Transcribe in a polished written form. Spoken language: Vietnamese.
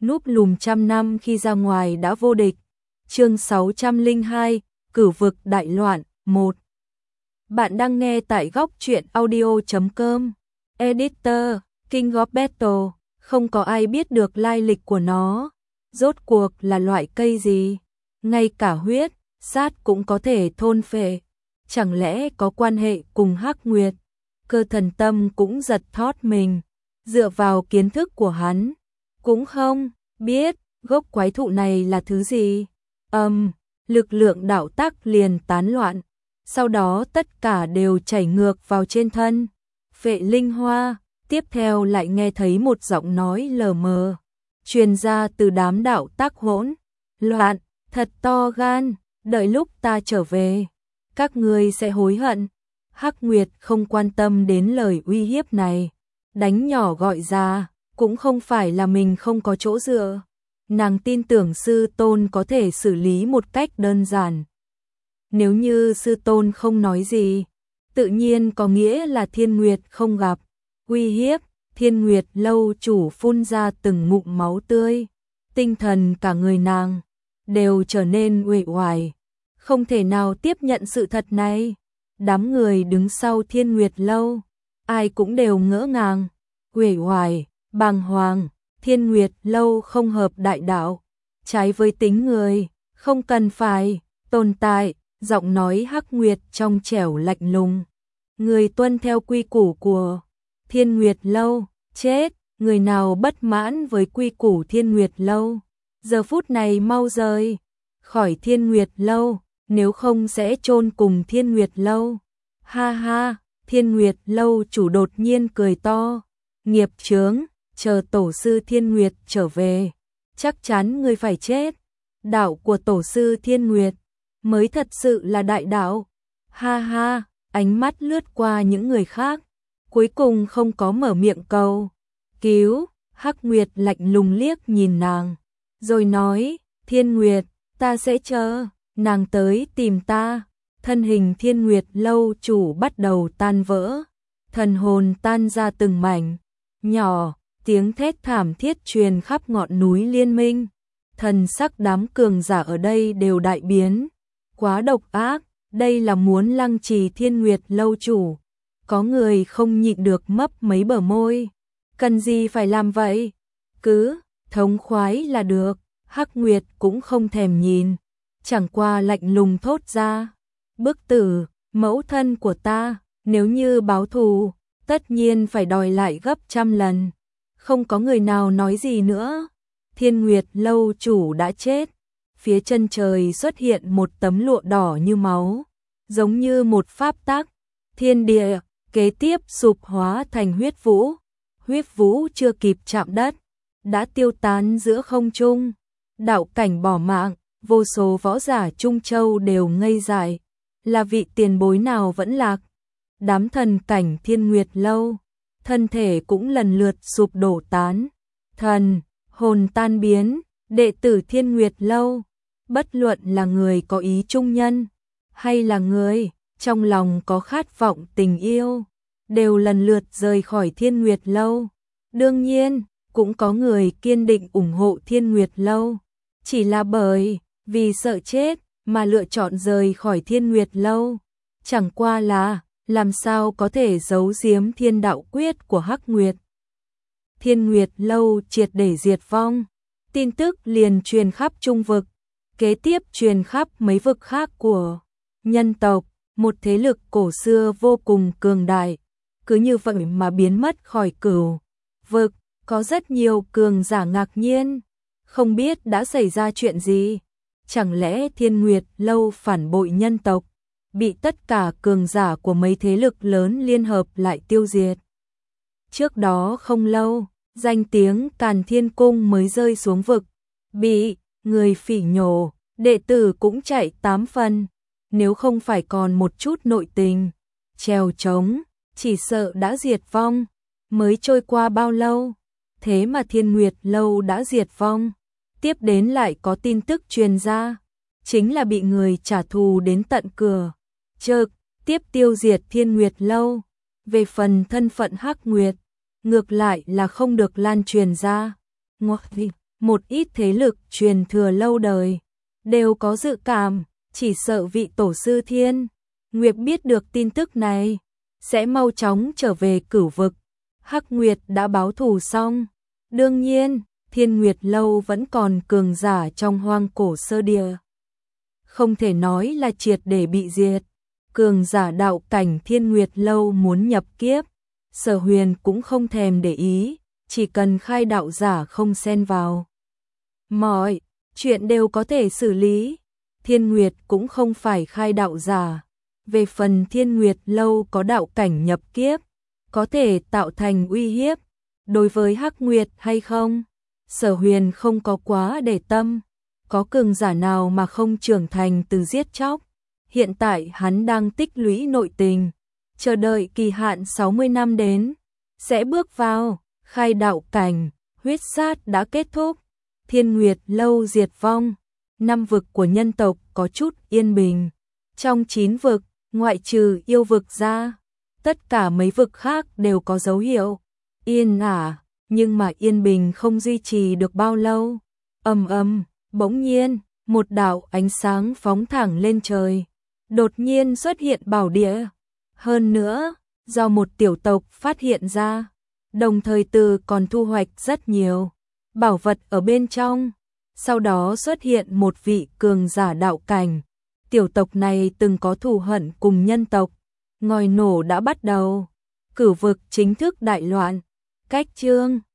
núp lùm trăm năm khi ra ngoài đã vô địch. Chương 602, Cửu vực đại loạn 1. Bạn đang nghe tại góc truyện audio.com. Editor, King of Battle, không có ai biết được lai lịch của nó. Rốt cuộc là loại cây gì? Ngay cả huyết, sát cũng có thể thôn phệ. Chẳng lẽ có quan hệ cùng Hắc Nguyệt? Cơ Thần Tâm cũng giật thót mình. Dựa vào kiến thức của hắn, cũng không biết gốc quái thụ này là thứ gì. Lực lượng đạo tắc liền tán loạn. Sau đó tất cả đều chảy ngược vào trên thân. Phệ linh hoa, tiếp theo lại nghe thấy một giọng nói lờ mờ truyền ra từ đám đạo tắc hỗn loạn, thật to gan, đợi lúc ta trở về, các ngươi sẽ hối hận. Hắc Nguyệt không quan tâm đến lời uy hiếp này, đánh nhỏ gọi ra, cũng không phải là mình không có chỗ dựa. Nàng tin tưởng sư tôn có thể xử lý một cách đơn giản. Nếu như sư tôn không nói gì, tự nhiên có nghĩa là Thiên Nguyệt không gặp uy hiếp. Thiên Nguyệt lâu chủ phun ra từng ngụm máu tươi, tinh thần cả người nàng đều trở nên uể oải, không thể nào tiếp nhận sự thật này. Đám người đứng sau Thiên Nguyệt lâu, ai cũng đều ngỡ ngàng, uể oải, bàng hoàng. Thiên Nguyệt lâu không hợp đại đạo, trái với tính người, không cần phải tồn tại. Giọng nói Hắc Nguyệt trong trẻo lạnh lùng, người tuân theo quy củ của Thiên Nguyệt lâu, chết. Người nào bất mãn với quy củ Thiên Nguyệt lâu, giờ phút này mau rời khỏi Thiên Nguyệt lâu, nếu không sẽ chôn cùng Thiên Nguyệt lâu. Ha ha, Thiên Nguyệt lâu chủ đột nhiên cười to, nghiệp chướng, chờ tổ sư Thiên Nguyệt trở về, chắc chắn ngươi phải chết. Đạo của tổ sư Thiên Nguyệt mới thật sự là đại đạo. Ha ha, ánh mắt lướt qua những người khác, cuối cùng không có mở miệng cầu cứu. Hắc Nguyệt lạnh lùng liếc nhìn nàng, rồi nói, Thiên Nguyệt, ta sẽ chờ nàng tới tìm ta. Thân hình Thiên Nguyệt lâu chủ bắt đầu tan vỡ, thần hồn tan ra từng mảnh nhỏ, tiếng thét thảm thiết truyền khắp ngọn núi Liên Minh. Thần sắc đám cường giả ở đây đều đại biến, quá độc ác, đây là muốn lăng trì Thiên Nguyệt lâu chủ. Có người không nhịn được mấp mấy bờ môi, cần gì phải làm vậy, cứ thống khoái là được. Hắc Nguyệt cũng không thèm nhìn, chẳng qua lạnh lùng thốt ra, bức tử, mẫu thân của ta, nếu như báo thù, tất nhiên phải đòi lại gấp trăm lần. Không có người nào nói gì nữa. Thiên Nguyệt lâu chủ đã chết. Phía chân trời xuất hiện một tấm lụa đỏ như máu, giống như một pháp tắc. Thiên địa kế tiếp sụp hóa thành huyết vũ. Huyết vũ chưa kịp chạm đất, đã tiêu tán giữa không trung. Đạo cảnh bỏ mạng, vô số võ giả Trung Châu đều ngây dại. Là vị tiền bối nào vẫn lạc? Đám thần cảnh Thiên Nguyệt lâu, thân thể cũng lần lượt sụp đổ tán, thần hồn tan biến. Đệ tử Thiên Nguyệt lâu, bất luận là người có ý trung nhân, hay là người trong lòng có khát vọng tình yêu, đều lần lượt rời khỏi Thiên Nguyệt lâu. Đương nhiên, cũng có người kiên định ủng hộ Thiên Nguyệt lâu, chỉ là bởi vì sợ chết mà lựa chọn rời khỏi Thiên Nguyệt lâu. Chẳng qua là làm sao có thể giấu giếm thiên đạo quyết của Hắc Nguyệt. Thiên Nguyệt lâu triệt để diệt vong, tin tức liền truyền khắp Trung vực, kế tiếp truyền khắp mấy vực khác của nhân tộc. Một thế lực cổ xưa vô cùng cường đại, cứ như vậy mà biến mất khỏi Cửu vực. Có rất nhiều cường giả ngạc nhiên, không biết đã xảy ra chuyện gì. Chẳng lẽ Thiên Nguyệt lâu phản bội nhân tộc, bị tất cả cường giả của mấy thế lực lớn liên hợp lại tiêu diệt? Trước đó không lâu, danh tiếng Càn Thiên Cung mới rơi xuống vực, bị người phỉ nhổ, đệ tử cũng chạy 8 phần. Nếu không phải còn một chút nội tình trèo trống, chỉ sợ đã diệt vong. Mới trôi qua bao lâu, thế mà Thiên Nguyệt lâu đã diệt vong. Tiếp đến lại có tin tức truyền ra, chính là bị người trả thù đến tận cửa, trực tiếp tiêu diệt Thiên Nguyệt lâu. Về phần thân phận Hắc Nguyệt, ngược lại là không được lan truyền ra. một ít thế lực truyền thừa lâu đời, đều có dự cảm, chỉ sợ vị tổ sư Thiên Nguyệt biết được tin tức này, sẽ mau chóng trở về Cửu vực. Hắc Nguyệt đã báo thù xong. Đương nhiên, Thiên Nguyệt lâu vẫn còn cường giả trong hoang cổ sơ địa. Không thể nói là triệt để bị diệt. Cường giả đạo cảnh Thiên Nguyệt lâu muốn nhập kiếp, Sở Huyền cũng không thèm để ý, chỉ cần khai đạo giả không xen vào. Mọi chuyện đều có thể xử lý. Thiên Nguyệt cũng không phải khai đạo giả. Về phần Thiên Nguyệt lâu có đạo cảnh nhập kiếp, có thể tạo thành uy hiếp đối với Hắc Nguyệt hay không? Sở Huyền không có quá để tâm, có cường giả nào mà không trưởng thành từ giết chóc. Hiện tại hắn đang tích lũy nội tình, chờ đợi kỳ hạn 60 năm đến, sẽ bước vào khai đạo cảnh. Huyết sát đã kết thúc, Thiên Nguyệt lâu diệt vong, 5 vực của nhân tộc có chút yên bình. Trong 9 vực, ngoại trừ yêu vực ra, tất cả mấy vực khác đều có dấu hiệu yên ả, nhưng mà yên bình không duy trì được bao lâu. Ầm ầm, bỗng nhiên, một đạo ánh sáng phóng thẳng lên trời, đột nhiên xuất hiện bảo địa. Hơn nữa, do một tiểu tộc phát hiện ra, đồng thời từ còn thu hoạch rất nhiều bảo vật ở bên trong. Sau đó xuất hiện một vị cường giả đạo cảnh. Tiểu tộc này từng có thù hận cùng nhân tộc. Ngòi nổ đã bắt đầu. Cửu vực chính thức đại loạn. Cách chương